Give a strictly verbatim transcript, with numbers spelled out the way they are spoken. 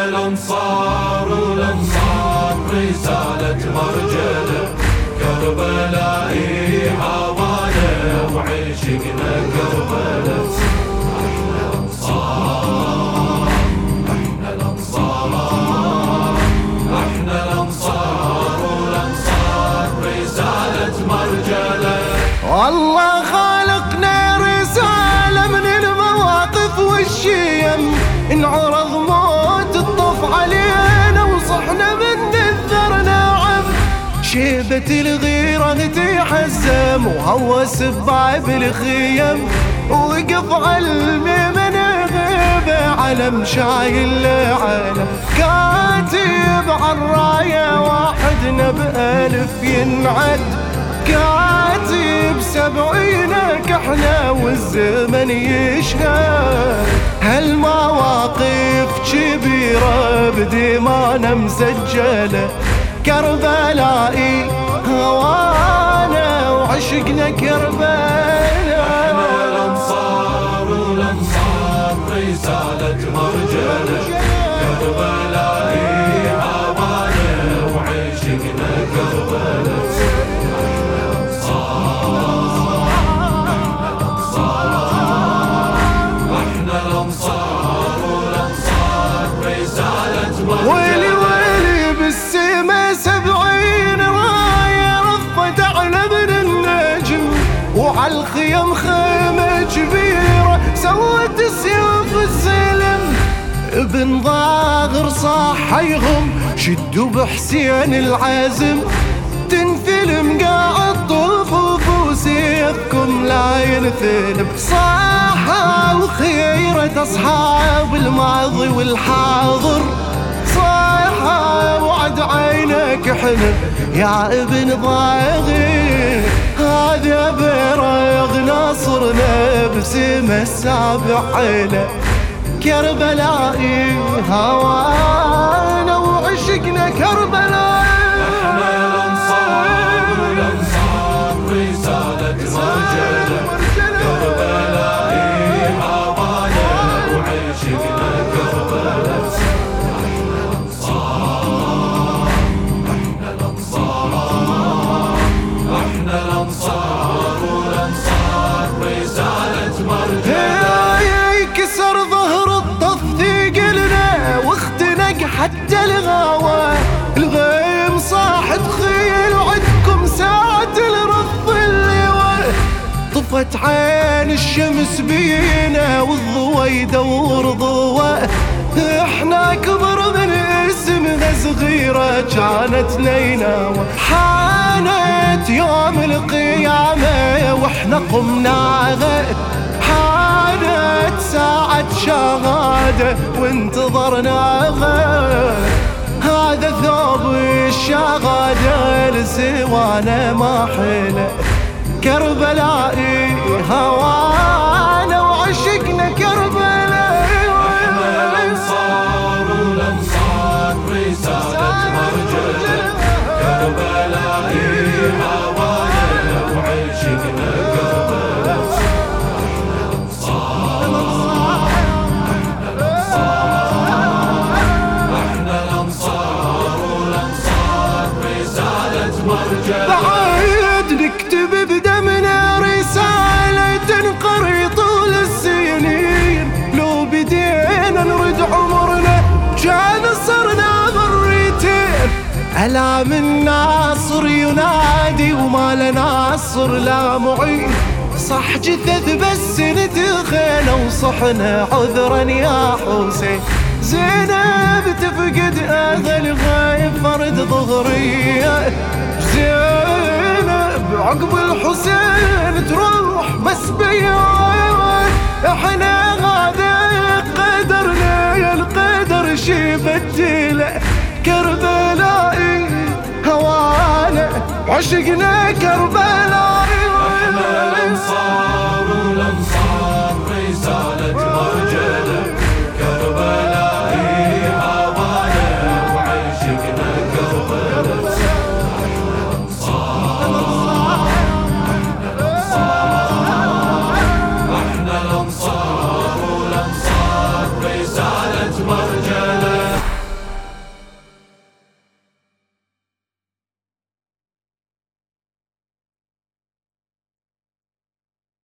احنا الانصار والانصار رسالة مرجلة، كربلائي هوانا وعشقنا كربلاء. احنا الانصار احنا الانصار احنا الانصار والانصار رسالة مرجلة. والله خالقنا رسالة من المواقف والشيم، انعرض موت الطف علينا وصحنا من الثر ناعم. شيبة الغيرة تحزم وهوس بباب الخيم، وقف علمي من غيبة علم شايل علم. كاتب عالراية واحدنا بألف ينعد، كاتب سبعينك احنا والزمن يشهد. هالمواقف كبيرة بدمانا مسجلة، كربلائي هوانا وعشقنا كربلاء. احنا الانصار والانصار رسالة مرجلة، كربلائي هوانا وعشقنا كربلاء. ويلي ويلي بالسما سبعين راية رفت على ابن النجم، وعالخيم خيمة كبيرة سوت سيوف السلم. ابن ضاغر صاح يغم شدوا بحسين العازم، تنفلم قاعد طفوف وسيفكم لا ينثلم. صاحة وخيرة أصحاب الماضي والحاضر، صاحة وعد عينك حلم يا ابن ضاغر. هذا بريغ ناصرنا بسمة السابع عينه، كربلائي هوانا وعشقنا كربلاء. احنا الانصار والانصار رسالة مرجلة، كربلائي هوانا وعشقنا كربلاء. احنا الانصار احنا الانصار احنا الانصار والانصار رسالة مرجلة. كسر ظهر الطف ثقلنا واختنق حتى الغاوى، الغيم صاحت خيل وعدكم ساعة الرف اللواء. طفت عين الشمس بينا والضوى يدور ضوى، احنا كبر من اسمنا صغيرة كانت نيناوى. حانت يوم القيامة واحنا قمناها، حانت ساعة شهادة وانتظرناها. هذا ثوب الشهادة لسوانا ما حيله، كربلائي هوانا وعشقنا كربلاء. احنا الانصار والانصار رسالة مرجلة، كربلائي هوانا وعشقنا كربلاء. احنا الانصار احنا الانصار احنا الانصار والانصار رسالة مرجلة. بعد نكتب بدمنا رسالة تنقري طول السنين، لو بدينا نرد عمرنا كان صرنا مرتين. ألام الناصر ينادي وما لناصر لا معين، صح جثث بس نتخينا وصحنا عذرا يا حسين. زينب تفقد اهل غايب فرد ظهرية، زينب عقب الحسين تروح مسبية. احنا هذا قدرنا يا القدر شي بديله، كربلائي هوانا عشقنا كربلاء. احنا الانصار